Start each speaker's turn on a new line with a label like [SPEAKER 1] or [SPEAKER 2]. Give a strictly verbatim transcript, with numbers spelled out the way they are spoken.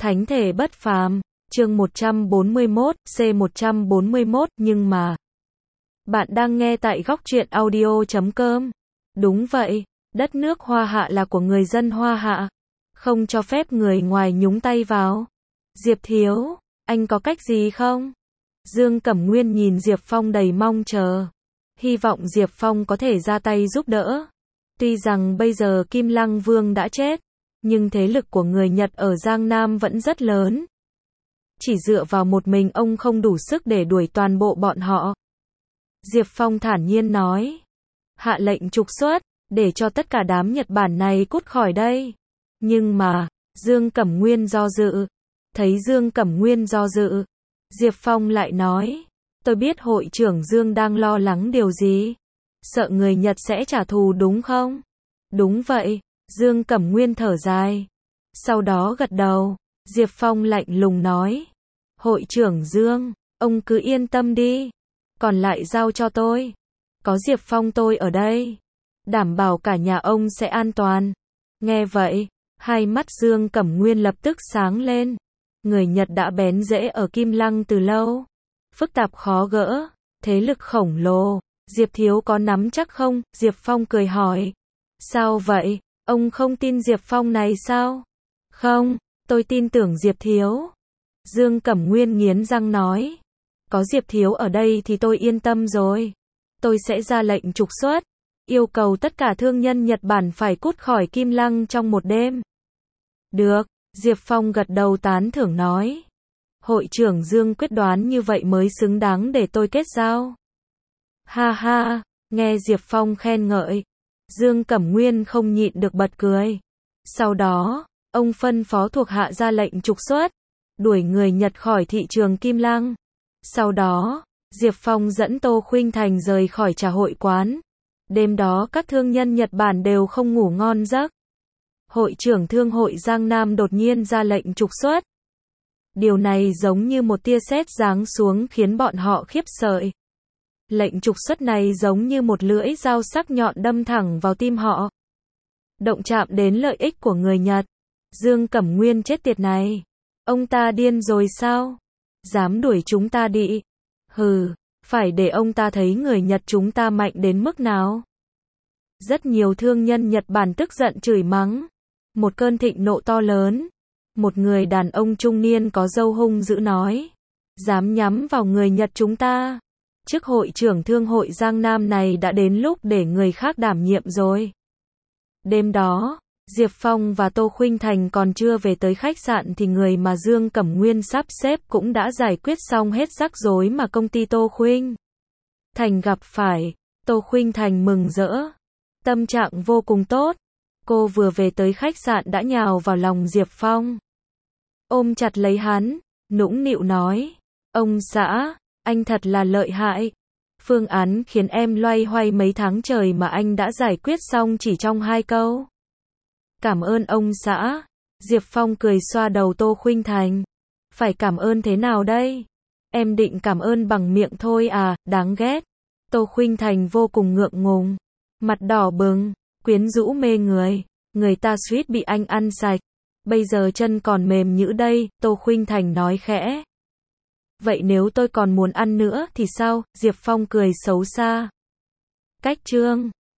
[SPEAKER 1] Thánh thể bất phàm, chương một trăm bốn mươi mốt, C một trăm bốn mươi mốt, nhưng mà. Bạn đang nghe tại góc truyện audio chấm com. Đúng vậy, đất nước Hoa Hạ là của người dân Hoa Hạ. Không cho phép người ngoài nhúng tay vào. Diệp Thiếu, anh có cách gì không? Dương Cẩm Nguyên nhìn Diệp Phong đầy mong chờ. Hy vọng Diệp Phong có thể ra tay giúp đỡ. Tuy rằng bây giờ Kim Lăng Vương đã chết, nhưng thế lực của người Nhật ở Giang Nam vẫn rất lớn. Chỉ dựa vào một mình ông không đủ sức để đuổi toàn bộ bọn họ. Diệp Phong thản nhiên nói. Hạ lệnh trục xuất, để cho tất cả đám Nhật Bản này cút khỏi đây. Nhưng mà, Dương Cẩm Nguyên do dự. Thấy Dương Cẩm Nguyên do dự, Diệp Phong lại nói. Tôi biết hội trưởng Dương đang lo lắng điều gì. Sợ người Nhật sẽ trả thù đúng không? Đúng vậy, Dương Cẩm Nguyên thở dài. Sau đó gật đầu, Diệp Phong lạnh lùng nói. Hội trưởng Dương, ông cứ yên tâm đi. Còn lại giao cho tôi. Có Diệp Phong tôi ở đây. Đảm bảo cả nhà ông sẽ an toàn. Nghe vậy, hai mắt Dương Cẩm Nguyên lập tức sáng lên. Người Nhật đã bén rễ ở Kim Lăng từ lâu. Phức tạp khó gỡ, thế lực khổng lồ. Diệp Thiếu có nắm chắc không? Diệp Phong cười hỏi. Sao vậy? Ông không tin Diệp Phong này sao? Không, tôi tin tưởng Diệp Thiếu. Dương Cẩm Nguyên nghiến răng nói. Có Diệp Thiếu ở đây thì tôi yên tâm rồi. Tôi sẽ ra lệnh trục xuất. Yêu cầu tất cả thương nhân Nhật Bản phải cút khỏi Kim Lăng trong một đêm. Được, Diệp Phong gật đầu tán thưởng nói. Hội trưởng Dương quyết đoán như vậy mới xứng đáng để tôi kết giao. Ha ha, nghe Diệp Phong khen ngợi. Dương Cẩm Nguyên không nhịn được bật cười. Sau đó, ông phân phó thuộc hạ ra lệnh trục xuất, đuổi người Nhật khỏi thị trường Kim Lăng. Sau đó, Diệp Phong dẫn Tô Khuynh Thành rời khỏi trà hội quán. Đêm đó các thương nhân Nhật Bản đều không ngủ ngon giấc. Hội trưởng thương hội Giang Nam đột nhiên ra lệnh trục xuất. Điều này giống như một tia sét giáng xuống khiến bọn họ khiếp sợ. Lệnh trục xuất này giống như một lưỡi dao sắc nhọn đâm thẳng vào tim họ. Động chạm đến lợi ích của người Nhật. Dương Cẩm Nguyên chết tiệt này. Ông ta điên rồi sao? Dám đuổi chúng ta đi. Hừ, phải để ông ta thấy người Nhật chúng ta mạnh đến mức nào. Rất nhiều thương nhân Nhật Bản tức giận chửi mắng. Một cơn thịnh nộ to lớn. Một người đàn ông trung niên có râu hung dữ nói. Dám nhắm vào người Nhật chúng ta. Chức hội trưởng thương hội Giang Nam này đã đến lúc để người khác đảm nhiệm rồi. Đêm đó, Diệp Phong và Tô Khuynh Thành còn chưa về tới khách sạn thì người mà Dương Cẩm Nguyên sắp xếp cũng đã giải quyết xong hết rắc rối mà công ty Tô Khuynh Thành gặp phải. Tô Khuynh Thành mừng rỡ. Tâm trạng vô cùng tốt. Cô vừa về tới khách sạn đã nhào vào lòng Diệp Phong. Ôm chặt lấy hắn, nũng nịu nói. Ông xã, anh thật là lợi hại. Phương án khiến em loay hoay mấy tháng trời mà anh đã giải quyết xong chỉ trong hai câu. Cảm ơn ông xã. Diệp Phong cười xoa đầu Tô Khuynh Thành. Phải cảm ơn thế nào đây? Em định cảm ơn bằng miệng thôi à, đáng ghét. Tô Khuynh Thành vô cùng ngượng ngùng. Mặt đỏ bừng, quyến rũ mê người. Người ta suýt bị anh ăn sạch. Bây giờ chân còn mềm nhũn đây, Tô Khuynh Thành nói khẽ. Vậy nếu tôi còn muốn ăn nữa thì sao? Diệp Phong cười xấu xa. Cách chương